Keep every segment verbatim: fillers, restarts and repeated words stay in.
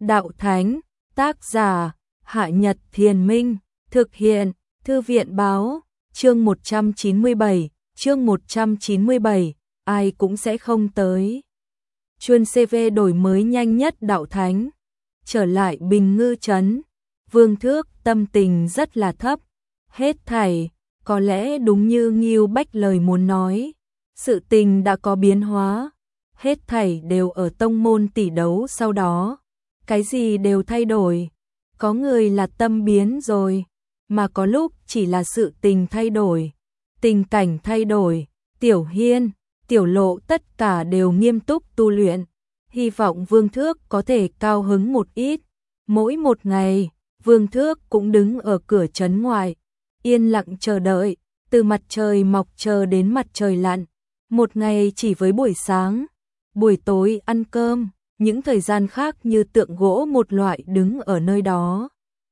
Đạo Thánh, tác giả, Hạ Nhật Thiền Minh, thực hiện, Thư viện Báo, chương một trăm chín mươi bảy, chương một trăm chín mươi bảy, ai cũng sẽ không tới. Chuân xê vê đổi mới nhanh nhất Đạo Thánh, trở lại Bình Ngư Trấn, Vương Thước tâm tình rất là thấp, hết thảy, có lẽ đúng như Ngưu Bách lời muốn nói, sự tình đã có biến hóa, hết thảy đều ở tông môn tỷ đấu sau đó, cái gì đều thay đổi, có người là tâm biến rồi, mà có lúc chỉ là sự tình thay đổi, tình cảnh thay đổi, Tiểu Hiên, Tiểu Lộ tất cả đều nghiêm túc tu luyện, hy vọng Vương Thước có thể cao hứng một ít, mỗi một ngày, Vương Thước cũng đứng ở cửa trấn ngoài, yên lặng chờ đợi, từ mặt trời mọc chờ đến mặt trời lặn, một ngày chỉ với buổi sáng, buổi tối ăn cơm, những thời gian khác như tượng gỗ một loại đứng ở nơi đó.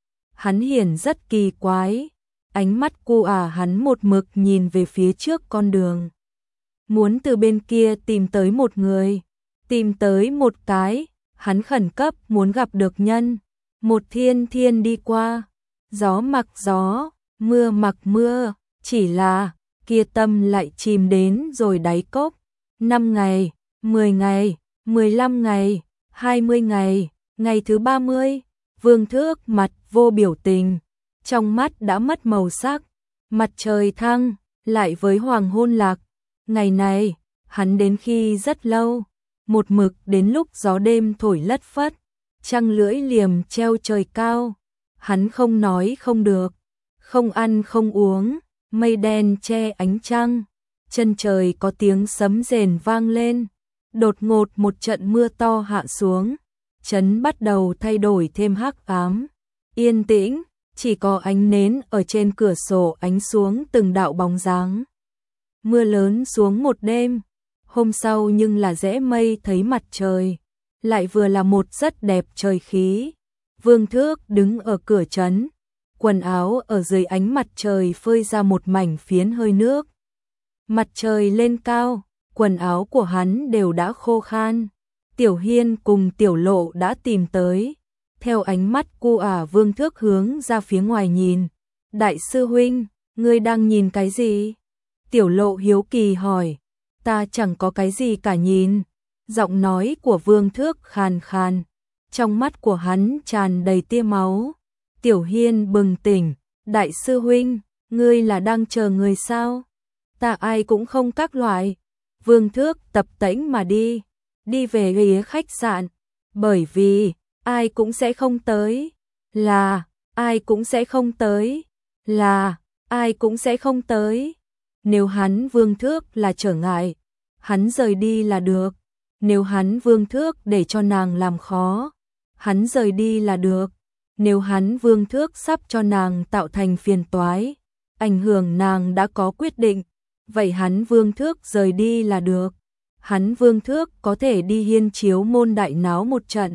Hắn hiển rất kỳ quái, ánh mắt cu à hắn một mực nhìn về phía trước con đường. Muốn từ bên kia tìm tới một người, tìm tới một cái, hắn khẩn cấp muốn gặp được nhân. Một thiên thiên đi qua, gió mặc gió, mưa mặc mưa, chỉ là, kia tâm lại chìm đến rồi đáy cốc. Năm ngày, mười ngày, mười lăm ngày, hai mươi ngày, ngày thứ ba mươi, Vương Thước mặt vô biểu tình, trong mắt đã mất màu sắc, mặt trời thăng, lại với hoàng hôn lạc. Ngày này, hắn đến khi rất lâu, một mực đến lúc gió đêm thổi lất phất, trăng lưỡi liềm treo trời cao, hắn không nói không được, không ăn không uống, mây đen che ánh trăng, chân trời có tiếng sấm rền vang lên, đột ngột một trận mưa to hạ xuống, trấn bắt đầu thay đổi thêm hắc ám, yên tĩnh, chỉ có ánh nến ở trên cửa sổ ánh xuống từng đạo bóng dáng. Mưa lớn xuống một đêm, hôm sau nhưng là rẽ mây thấy mặt trời, lại vừa là một rất đẹp trời khí. Vương Thước đứng ở cửa trấn, quần áo ở dưới ánh mặt trời phơi ra một mảnh phiến hơi nước. Mặt trời lên cao, quần áo của hắn đều đã khô khan. Tiểu Hiên cùng Tiểu Lộ đã tìm tới, theo ánh mắt cu ả Vương Thước hướng ra phía ngoài nhìn. Đại sư huynh, ngươi đang nhìn cái gì? Tiểu Lộ hiếu kỳ hỏi. Ta chẳng có cái gì cả nhìn. Giọng nói của Vương Thước khàn khàn, trong mắt của hắn tràn đầy tia máu. Tiểu Hiên bừng tỉnh, đại sư huynh, ngươi là đang chờ người sao? Ta ai cũng không các loại. Vương Thước tập tễnh mà đi, đi về ghế khách sạn, bởi vì ai cũng sẽ không tới, là ai cũng sẽ không tới, là ai cũng sẽ không tới. Nếu hắn Vương Thước là trở ngại, hắn rời đi là được. Nếu hắn Vương Thước để cho nàng làm khó, hắn rời đi là được. Nếu hắn Vương Thước sắp cho nàng tạo thành phiền toái, ảnh hưởng nàng đã có quyết định, vậy hắn Vương Thước rời đi là được. Hắn Vương Thước có thể đi Hiên Chiếu môn đại náo một trận.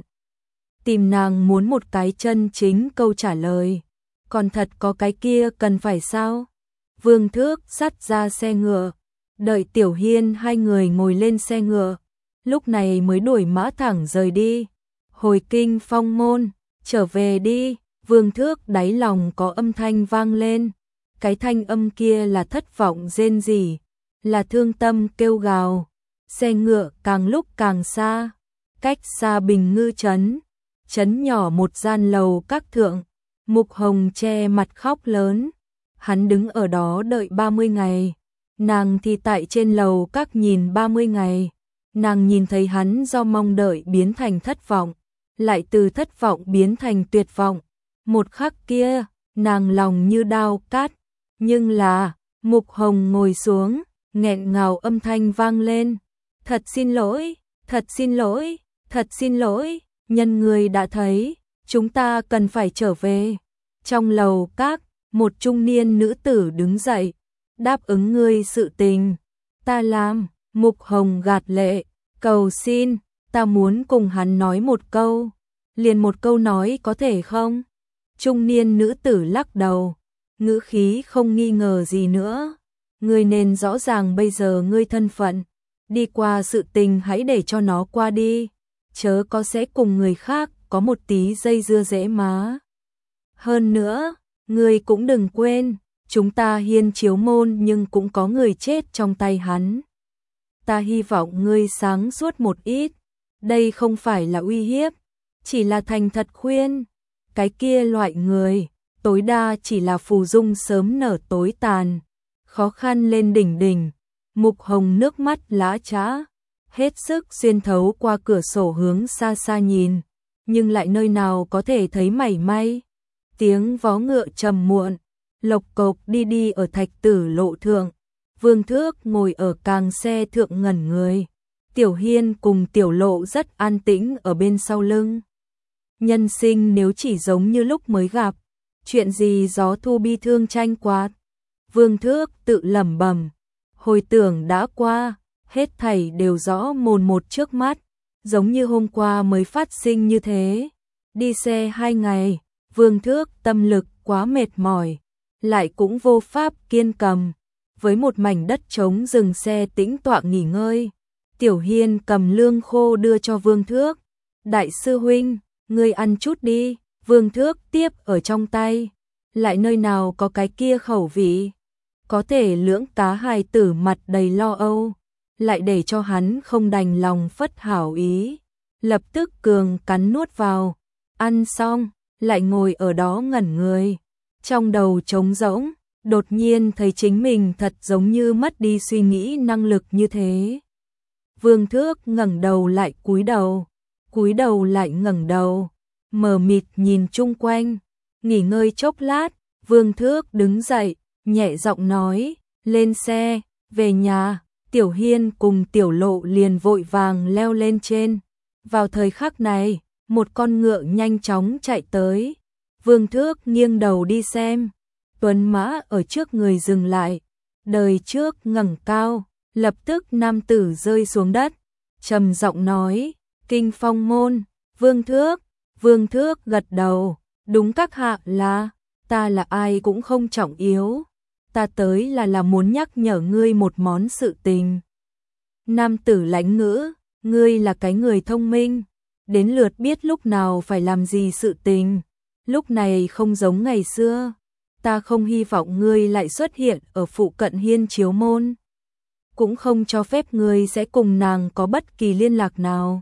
Tìm nàng muốn một cái chân chính câu trả lời. Còn thật có cái kia cần phải sao? Vương Thước dắt ra xe ngựa, đợi Tiểu Hiên hai người ngồi lên xe ngựa, lúc này mới đuổi mã thẳng rời đi. Hồi kinh Phong môn, trở về đi. Vương Thước đáy lòng có âm thanh vang lên, cái thanh âm kia là thất vọng rên rỉ, là thương tâm kêu gào. Xe ngựa càng lúc càng xa, cách xa Bình Ngư Trấn, trấn nhỏ một gian lầu các thượng, Mục Hồng che mặt khóc lớn, hắn đứng ở đó đợi ba mươi ngày, nàng thì tại trên lầu các nhìn ba mươi ngày, nàng nhìn thấy hắn do mong đợi biến thành thất vọng, lại từ thất vọng biến thành tuyệt vọng, một khắc kia, nàng lòng như đao cát, nhưng là, Mục Hồng ngồi xuống, nghẹn ngào âm thanh vang lên. Thật xin lỗi, thật xin lỗi, thật xin lỗi, nhân người đã thấy, chúng ta cần phải trở về. Trong lầu các, một trung niên nữ tử đứng dậy, đáp ứng ngươi sự tình. Ta làm, Mục Hồng gạt lệ, cầu xin, ta muốn cùng hắn nói một câu. Liền một câu nói có thể không? Trung niên nữ tử lắc đầu, ngữ khí không nghi ngờ gì nữa. Ngươi nên rõ ràng bây giờ ngươi thân phận. Đi qua sự tình hãy để cho nó qua đi, chớ có sẽ cùng người khác có một tí dây dưa dễ má. Hơn nữa, ngươi cũng đừng quên, chúng ta Hiên Chiếu môn nhưng cũng có người chết trong tay hắn. Ta hy vọng ngươi sáng suốt một ít, đây không phải là uy hiếp, chỉ là thành thật khuyên, cái kia loại người, tối đa chỉ là phù dung sớm nở tối tàn, khó khăn lên đỉnh đỉnh, Mục Hồng nước mắt lã chã, hết sức xuyên thấu qua cửa sổ hướng xa xa nhìn, nhưng lại nơi nào có thể thấy mảy may. Tiếng vó ngựa trầm muộn, lộc cộc đi đi ở thạch tử lộ thượng, Vương Thước ngồi ở càng xe thượng ngẩn người, Tiểu Hiên cùng Tiểu Lộ rất an tĩnh ở bên sau lưng. Nhân sinh nếu chỉ giống như lúc mới gặp, chuyện gì gió thu bi thương tranh quạt. Vương Thước tự lẩm bẩm, hồi tưởng đã qua, hết thảy đều rõ mồn một trước mắt, giống như hôm qua mới phát sinh như thế. Đi xe hai ngày, Vương Thước tâm lực quá mệt mỏi, lại cũng vô pháp kiên cầm, với một mảnh đất trống dừng xe tĩnh tọa nghỉ ngơi. Tiểu Hiên cầm lương khô đưa cho Vương Thước, đại sư huynh, ngươi ăn chút đi. Vương Thước tiếp ở trong tay, lại nơi nào có cái kia khẩu vị, có thể lưỡng cá hài tử mặt đầy lo âu, lại để cho hắn không đành lòng phất hảo ý, lập tức cường cắn nuốt vào, ăn xong, lại ngồi ở đó ngẩn người, trong đầu trống rỗng, đột nhiên thấy chính mình thật giống như mất đi suy nghĩ năng lực như thế. Vương Thước ngẩng đầu lại cúi đầu, cúi đầu lại ngẩng đầu, mờ mịt nhìn chung quanh, nghỉ ngơi chốc lát, Vương Thước đứng dậy, nhẹ giọng nói, lên xe, về nhà. Tiểu Hiên cùng Tiểu Lộ liền vội vàng leo lên trên. Vào thời khắc này, một con ngựa nhanh chóng chạy tới. Vương Thước nghiêng đầu đi xem, tuấn mã ở trước người dừng lại, đời trước ngẩng cao, lập tức nam tử rơi xuống đất, trầm giọng nói, Kinh Phong môn, Vương Thước. Vương Thước gật đầu, đúng các hạ là, ta là ai cũng không trọng yếu, ta tới là là muốn nhắc nhở ngươi một món sự tình. Nam tử lãnh ngữ, ngươi là cái người thông minh, đến lượt biết lúc nào phải làm gì sự tình, lúc này không giống ngày xưa, ta không hy vọng ngươi lại xuất hiện ở phụ cận Hiên Chiếu môn, cũng không cho phép ngươi sẽ cùng nàng có bất kỳ liên lạc nào.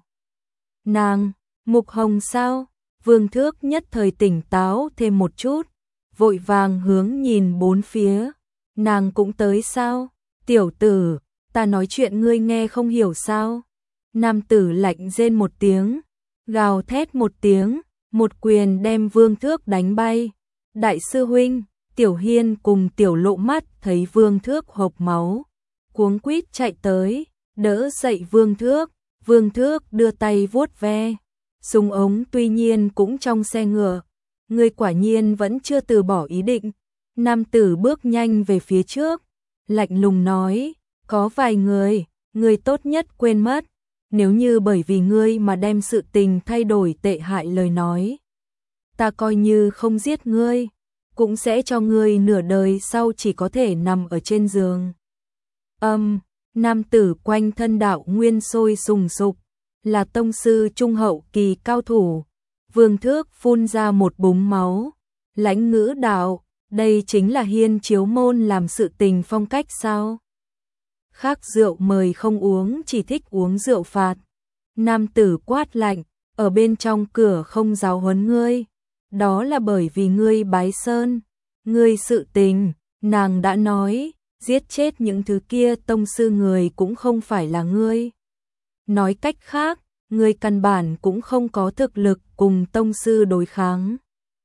Nàng, Mục Hồng sao? Vương Thước nhất thời tỉnh táo thêm một chút, vội vàng hướng nhìn bốn phía, nàng cũng tới sao? Tiểu tử, ta nói chuyện ngươi nghe không hiểu sao? Nam tử lạnh rên một tiếng, gào thét một tiếng, một quyền đem Vương Thước đánh bay. Đại sư huynh, Tiểu Hiên cùng Tiểu Lộ mắt thấy Vương Thước hộc máu, cuống quýt chạy tới, đỡ dậy Vương Thước. Vương Thước đưa tay vuốt ve, súng ống tuy nhiên cũng trong xe ngựa, ngươi quả nhiên vẫn chưa từ bỏ ý định. Nam tử bước nhanh về phía trước, lạnh lùng nói, có vài người, ngươi tốt nhất quên mất, nếu như bởi vì ngươi mà đem sự tình thay đổi tệ hại lời nói, ta coi như không giết ngươi, cũng sẽ cho ngươi nửa đời sau chỉ có thể nằm ở trên giường. Âm, um, nam tử quanh thân đạo nguyên sôi sùng sục, là tông sư trung hậu kỳ cao thủ. Vương Thước phun ra một búng máu, lãnh ngữ đạo, đây chính là Hiên Chiếu môn làm sự tình phong cách sao? Khác rượu mời không uống, chỉ thích uống rượu phạt. Nam tử quát lạnh, ở bên trong cửa không giáo huấn ngươi, đó là bởi vì ngươi bái sơn, ngươi sự tình, nàng đã nói, giết chết những thứ kia tông sư người cũng không phải là ngươi. Nói cách khác, ngươi căn bản cũng không có thực lực cùng tông sư đối kháng.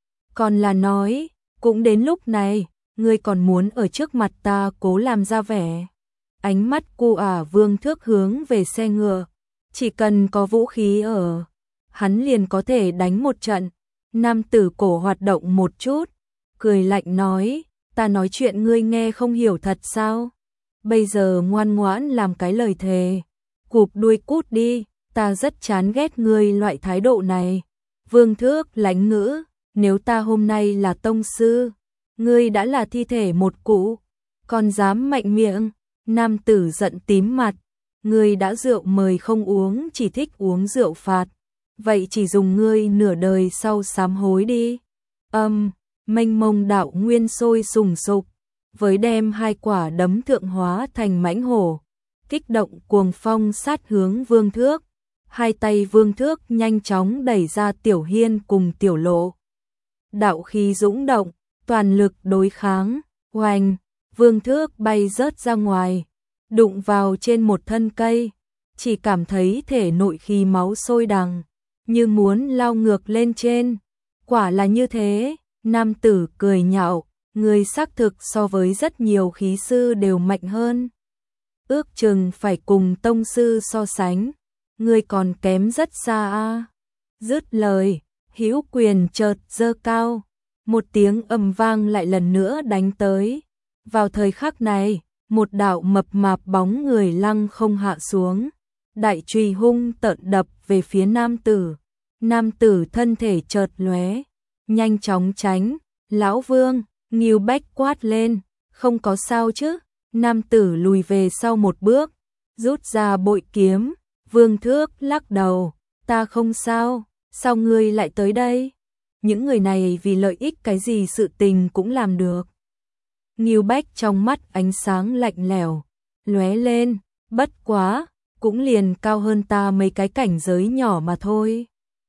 Còn là nói, cũng đến lúc này, ngươi còn muốn ở trước mặt ta cố làm ra vẻ. Ánh mắt cu ả Vương Thước hướng về xe ngựa, chỉ cần có vũ khí ở, hắn liền có thể đánh một trận. Nam tử cổ hoạt động một chút, cười lạnh nói, ta nói chuyện ngươi nghe không hiểu thật sao? Bây giờ ngoan ngoãn làm cái lời thề, cụp đuôi cút đi, ta rất chán ghét ngươi loại thái độ này. Vương Thước lãnh ngữ, nếu ta hôm nay là tông sư, ngươi đã là thi thể một cũ, còn dám mạnh miệng. Nam tử giận tím mặt, ngươi đã rượu mời không uống, chỉ thích uống rượu phạt, vậy chỉ dùng ngươi nửa đời sau sám hối đi. Âm, mênh mông đạo nguyên sôi sùng sục, với đem hai quả đấm thượng hóa thành mãnh hổ, kích động cuồng phong sát hướng Vương Thước. Hai tay Vương Thước nhanh chóng đẩy ra Tiểu Hiên cùng Tiểu Lộ. Đạo khí dũng động, toàn lực đối kháng, oanh, Vương Thước bay rớt ra ngoài, đụng vào trên một thân cây, chỉ cảm thấy thể nội khí máu sôi đằng, như muốn lao ngược lên trên. Quả là như thế, nam tử cười nhạo, người xác thực so với rất nhiều khí sư đều mạnh hơn. Ước chừng phải cùng tông sư so sánh, người còn kém rất xa a. Dứt lời, hữu quyền chợt giơ cao, một tiếng ầm vang lại lần nữa đánh tới. Vào thời khắc này, một đạo mập mạp bóng người lăng không hạ xuống, đại chùy hung tợn đập về phía nam tử. Nam tử thân thể chợt lóe, nhanh chóng tránh. Lão Vương, Ngưu Bách quát lên, không có sao chứ? Nam tử lùi về sau một bước, rút ra bội kiếm. Vương Thước lắc đầu, ta không sao, sao ngươi lại tới đây? Những người này vì lợi ích cái gì sự tình cũng làm được. Ngưu Bách trong mắt ánh sáng lạnh lẽo lóe lên, bất quá, cũng liền cao hơn ta mấy cái cảnh giới nhỏ mà thôi.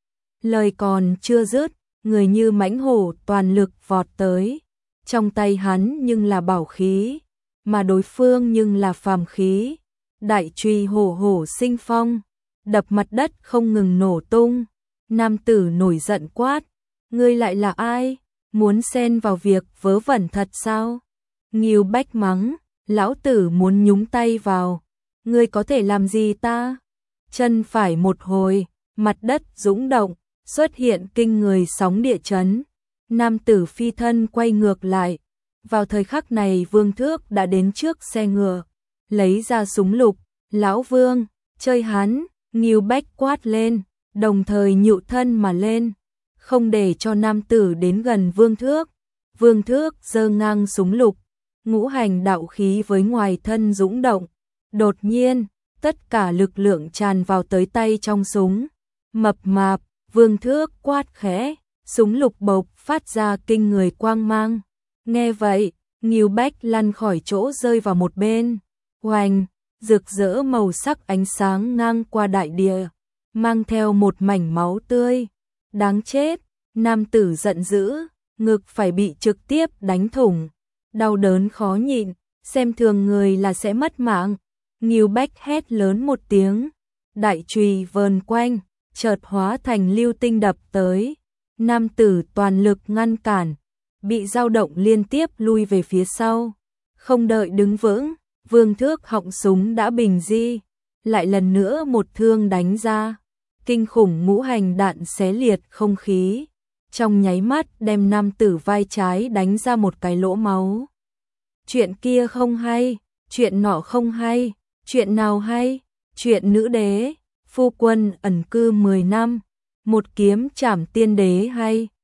Lời còn chưa dứt, người như mãnh hổ toàn lực vọt tới, trong tay hắn nhưng là bảo khí, mà đối phương nhưng là phàm khí. Đại chùy hổ hổ sinh phong, đập mặt đất không ngừng nổ tung. Nam tử nổi giận quát, ngươi lại là ai? Muốn xen vào việc vớ vẩn thật sao? Ngưu Bách mắng, lão tử muốn nhúng tay vào, ngươi có thể làm gì ta? Chân phải một hồi, mặt đất dũng động, xuất hiện kinh người sóng địa chấn. Nam tử phi thân quay ngược lại. Vào thời khắc này Vương Thước đã đến trước xe ngựa, lấy ra súng lục. Lão Vương, chơi hắn, Ngưu Bách quát lên, đồng thời nhụ thân mà lên, không để cho nam tử đến gần Vương Thước. Vương Thước giơ ngang súng lục, ngũ hành đạo khí với ngoài thân dũng động. Đột nhiên, tất cả lực lượng tràn vào tới tay trong súng. Mập mạp, Vương Thước quát khẽ, súng lục bộc phát ra kinh người quang mang. Nghe vậy, Ngưu Bách lăn khỏi chỗ rơi vào một bên. Oanh, rực rỡ màu sắc ánh sáng ngang qua đại địa, mang theo một mảnh máu tươi. Đáng chết, nam tử giận dữ, ngực phải bị trực tiếp đánh thủng. Đau đớn khó nhịn, xem thường người là sẽ mất mạng. Ngưu Bách hét lớn một tiếng, đại chùy vờn quanh, chợt hóa thành lưu tinh đập tới. Nam tử toàn lực ngăn cản, bị dao động liên tiếp lui về phía sau. Không đợi đứng vững, Vương Thước họng súng đã bình di, lại lần nữa một thương đánh ra. Kinh khủng ngũ hành đạn xé liệt không khí, trong nháy mắt đem nam tử vai trái đánh ra một cái lỗ máu. Chuyện kia không hay, chuyện nọ không hay, chuyện nào hay? Chuyện nữ đế, phu quân ẩn cư mười năm, một kiếm trảm tiên đế hay?